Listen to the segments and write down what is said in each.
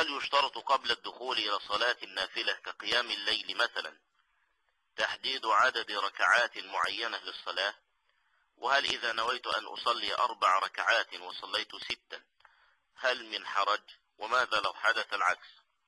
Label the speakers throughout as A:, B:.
A: هل يشترط قبل الدخول إلى صلاة النافلة كقيام الليل مثلا تحديد عدد ركعات معينة للصلاة؟ وهل إذا نويت أن أصلي 4 ركعات وصليت 6 هل من حرج؟ وماذا لو حدث العكس؟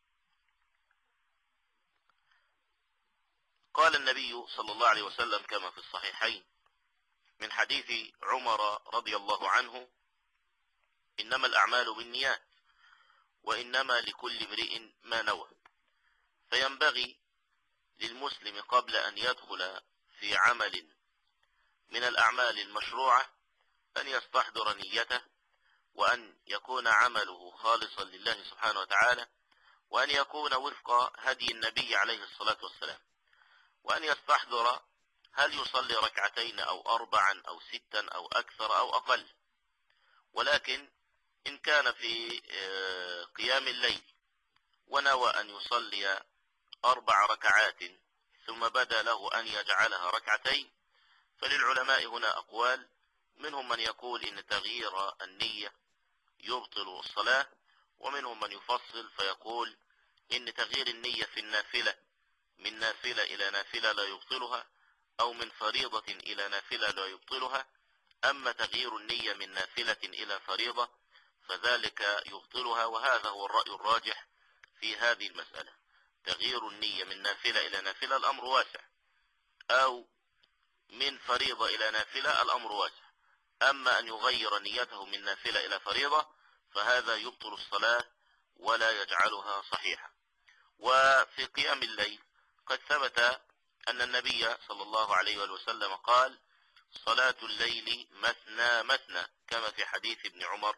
A: قال النبي صلى الله عليه وسلم كما في الصحيحين من حديث عمر رضي الله عنه: إنما الأعمال بالنيات وإنما لكل امرئ ما نوى. فينبغي للمسلم قبل أن يدخل في عمل من الأعمال المشروعة أن يستحضر نيته، وأن يكون عمله خالصا لله سبحانه وتعالى، وأن يكون وفق هدي النبي عليه الصلاة والسلام، وأن يستحضر هل يصلي 2 أو 4 أو 6 أو أكثر أو أقل. ولكن إن كان في قيام الليل ونوى أن يصلي 4 ركعات ثم بدا له أن يجعلها 2، فللعلماء هنا أقوال، منهم من يقول إن تغيير النية يبطل الصلاة، ومنهم من يفصل فيقول إن تغيير النية في النافلة من نافلة إلى نافلة لا يبطلها، أو من فريضة إلى نافلة لا يبطلها. أما تغيير النية من نافلة إلى فريضة فذلك يبطلها، وهذا هو الرأي الراجح في هذه المسألة. تغيير النية من نافلة إلى نافلة الأمر واسع، أو من فريضة إلى نافلة الأمر واسع. أما أن يغير نيته من نافلة إلى فريضة فهذا يبطل الصلاة ولا يجعلها صحيحة. وفي قيام الليل قد ثبت أن النبي صلى الله عليه وسلم قال: صلاة الليل مثنى مثنى، كما في حديث ابن عمر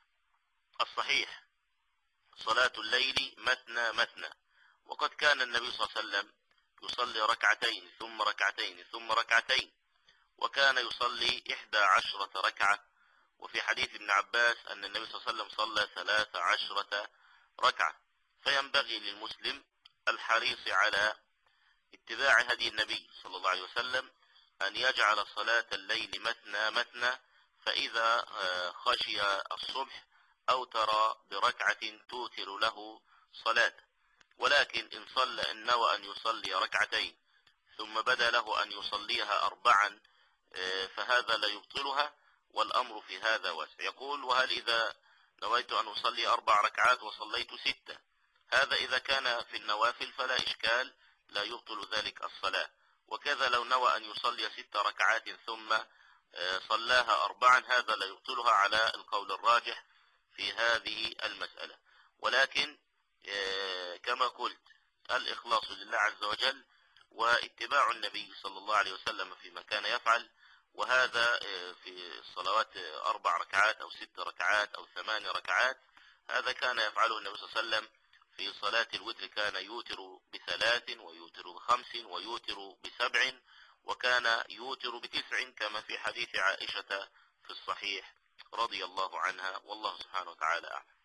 A: الصحيح: صلاة الليل مثنى مثنى. وقد كان النبي صلى الله عليه وسلم يصلي 2 ثم 2 ثم 2، وكان يصلي 11 ركعة. وفي حديث ابن عباس أن النبي صلى الله عليه وسلم صلى 13 ركعة. فينبغي للمسلم الحريص على اتباع هدي النبي صلى الله عليه وسلم أن يجعل صلاة الليل مثنى مثنى، فإذا خشي الصبح أوتر بركعة توتر له صلاة. ولكن إن نوى أن يصلي 2 ثم بدا له أن يصليها 4 فهذا لا يبطلها، والأمر في هذا واسع. يقول: وهل إذا نويت أن أصلي 4 ركعات وصليت 6؟ هذا إذا كان في النوافل فلا إشكال، لا يبطل ذلك الصلاة. وكذا لو نوى أن يصلي 6 ركعات ثم صلاها 4 هذا لا يبطلها على القول الراجح في هذه المسألة. ولكن كما قلت الإخلاص لله عز وجل واتباع النبي صلى الله عليه وسلم فيما كان يفعل. وهذا في الصلوات 4 ركعات أو 6 ركعات أو 8 ركعات هذا كان يفعله النبي صلى الله عليه وسلم. في صلاة الوتر كان يوتر ب3 ويوتر ب5 ويوتر ب7 وكان يوتر ب9 كما في حديث عائشة في الصحيح رضي الله عنها، والله سبحانه وتعالى أعلم.